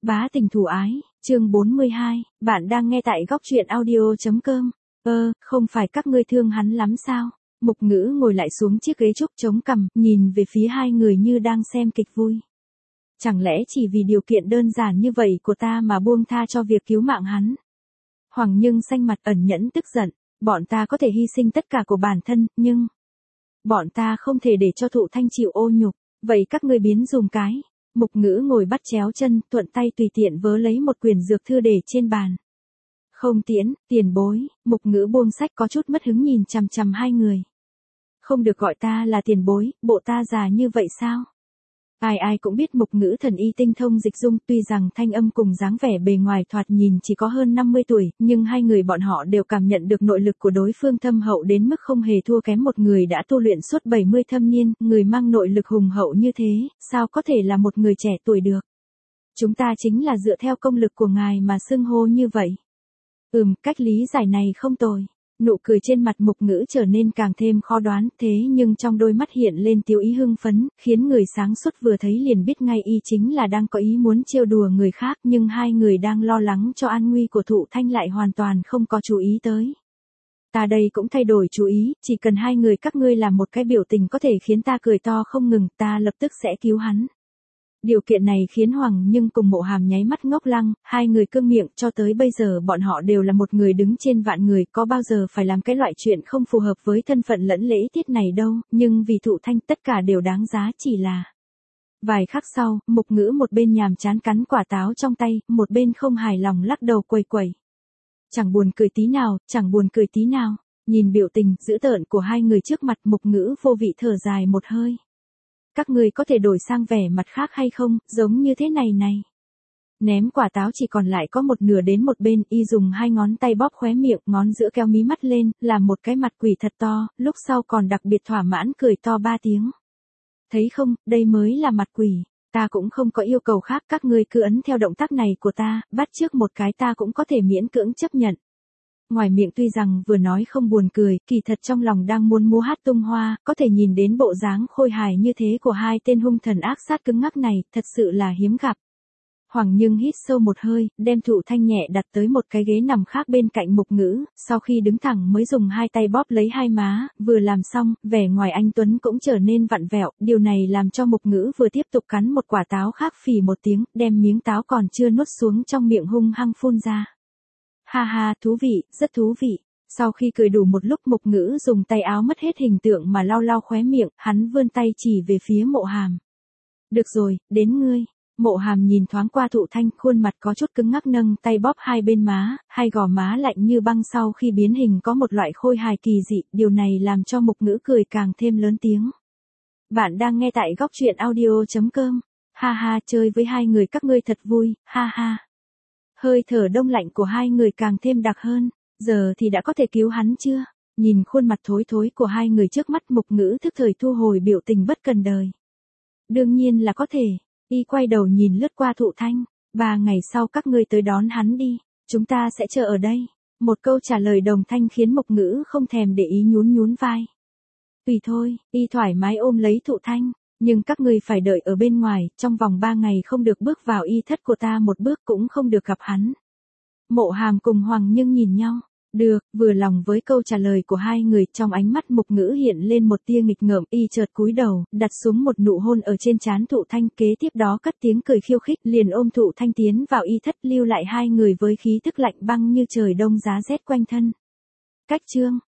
Bá tình thủ ái, chương 42, bạn đang nghe tại góc truyện audio.com. Không phải các ngươi thương hắn lắm sao? Mục Ngữ ngồi lại xuống chiếc ghế trúc chống cằm, nhìn về phía hai người như đang xem kịch vui. Chẳng lẽ chỉ vì điều kiện đơn giản như vậy của ta mà buông tha cho việc cứu mạng hắn? Hoàng Nhưng xanh mặt ẩn nhẫn tức giận, bọn ta có thể hy sinh tất cả của bản thân, nhưng bọn ta không thể để cho Thụ Thanh chịu ô nhục, vậy các ngươi biến dùm cái. Mục Ngữ ngồi bắt chéo chân, thuận tay tùy tiện vớ lấy một quyển dược thư để trên bàn. Không tiễn, tiền bối, Mục Ngữ buông sách có chút mất hứng nhìn chằm chằm hai người. Không được gọi ta là tiền bối, bộ ta già như vậy sao? Ai cũng biết Mục Ngữ thần y tinh thông dịch dung, tuy rằng thanh âm cùng dáng vẻ bề ngoài thoạt nhìn chỉ có hơn 50 tuổi, nhưng hai người bọn họ đều cảm nhận được nội lực của đối phương thâm hậu đến mức không hề thua kém một người đã tu luyện suốt 70 thâm niên, người mang nội lực hùng hậu như thế, sao có thể là một người trẻ tuổi được? Chúng ta chính là dựa theo công lực của ngài mà xưng hô như vậy. Cách lý giải này không tồi. Nụ cười trên mặt Mục Ngữ trở nên càng thêm khó đoán, thế nhưng trong đôi mắt hiện lên tiêu ý hưng phấn, khiến người sáng suốt vừa thấy liền biết ngay y chính là đang có ý muốn trêu đùa người khác, nhưng hai người đang lo lắng cho an nguy của Thụ Thanh lại hoàn toàn không có chú ý tới. Ta đây cũng thay đổi chú ý, chỉ cần hai người các ngươi làm một cái biểu tình có thể khiến ta cười to không ngừng, ta lập tức sẽ cứu hắn. Điều kiện này khiến Hoàng Nhưng cùng Mộ Hàm nháy mắt ngốc lăng, hai người cương miệng, cho tới bây giờ bọn họ đều là một người đứng trên vạn người, có bao giờ phải làm cái loại chuyện không phù hợp với thân phận lẫn lễ tiết này đâu, nhưng vì Thụ Thanh tất cả đều đáng giá, chỉ là. Vài khắc sau, Mục Ngữ một bên nhàm chán cắn quả táo trong tay, một bên không hài lòng lắc đầu quẩy quẩy. Chẳng buồn cười tí nào, chẳng buồn cười tí nào. Nhìn biểu tình dữ tợn của hai người trước mặt, Mục Ngữ vô vị thở dài một hơi. Các ngươi có thể đổi sang vẻ mặt khác hay không, giống như thế này này. Ném quả táo chỉ còn lại có một nửa đến một bên, y dùng hai ngón tay bóp khóe miệng, ngón giữa kéo mí mắt lên, làm một cái mặt quỷ thật to, lúc sau còn đặc biệt thỏa mãn cười to 3 tiếng. Thấy không, đây mới là mặt quỷ, ta cũng không có yêu cầu khác, các ngươi cứ ấn theo động tác này của ta, bắt chước một cái ta cũng có thể miễn cưỡng chấp nhận. Ngoài miệng tuy rằng vừa nói không buồn cười, kỳ thật trong lòng đang muốn múa hát tung hoa, có thể nhìn đến bộ dáng khôi hài như thế của hai tên hung thần ác sát cứng ngắc này, thật sự là hiếm gặp. Hoàng Nhưng hít sâu một hơi, đem Thụ Thanh nhẹ đặt tới một cái ghế nằm khác bên cạnh Mục Ngữ, sau khi đứng thẳng mới dùng hai tay bóp lấy hai má, vừa làm xong, vẻ ngoài anh tuấn cũng trở nên vặn vẹo, điều này làm cho Mục Ngữ vừa tiếp tục cắn một quả táo khác phì một tiếng, đem miếng táo còn chưa nuốt xuống trong miệng hung hăng phun ra. Ha ha, thú vị, rất thú vị. Sau khi cười đủ một lúc, Mục Ngữ dùng tay áo mất hết hình tượng mà lau lau khóe miệng, hắn vươn tay chỉ về phía Mộ Hàm. Được rồi, đến ngươi. Mộ Hàm nhìn thoáng qua Thụ Thanh, khuôn mặt có chút cứng ngắc nâng tay bóp hai bên má, hai gò má lạnh như băng sau khi biến hình có một loại khôi hài kỳ dị, điều này làm cho Mục Ngữ cười càng thêm lớn tiếng. Bạn đang nghe tại góc truyện audio.com. Ha ha, chơi với hai người các ngươi thật vui, ha ha. Hơi thở đông lạnh của hai người càng thêm đặc hơn, giờ thì đã có thể cứu hắn chưa? Nhìn khuôn mặt thối thối của hai người trước mắt, Mục Ngữ thức thời thu hồi biểu tình bất cần đời. Đương nhiên là có thể, y quay đầu nhìn lướt qua Thụ Thanh, 3 ngày sau các ngươi tới đón hắn đi, chúng ta sẽ chờ ở đây. Một câu trả lời đồng thanh khiến Mục Ngữ không thèm để ý nhún vai. Tùy thôi, y thoải mái ôm lấy Thụ Thanh. Nhưng các ngươi phải đợi ở bên ngoài, trong vòng 3 ngày không được bước vào y thất của ta một bước, cũng không được gặp hắn. Mộ Hàm cùng Hoàng Nhưng nhìn nhau. Được, vừa lòng với câu trả lời của hai người, trong ánh mắt Mục Ngữ hiện lên một tia nghịch ngợm, y chợt cúi đầu, đặt xuống một nụ hôn ở trên trán Thụ Thanh, kế tiếp đó cất tiếng cười khiêu khích, liền ôm Thụ Thanh tiến vào y thất, lưu lại hai người với khí tức lạnh băng như trời đông giá rét quanh thân. Cách chương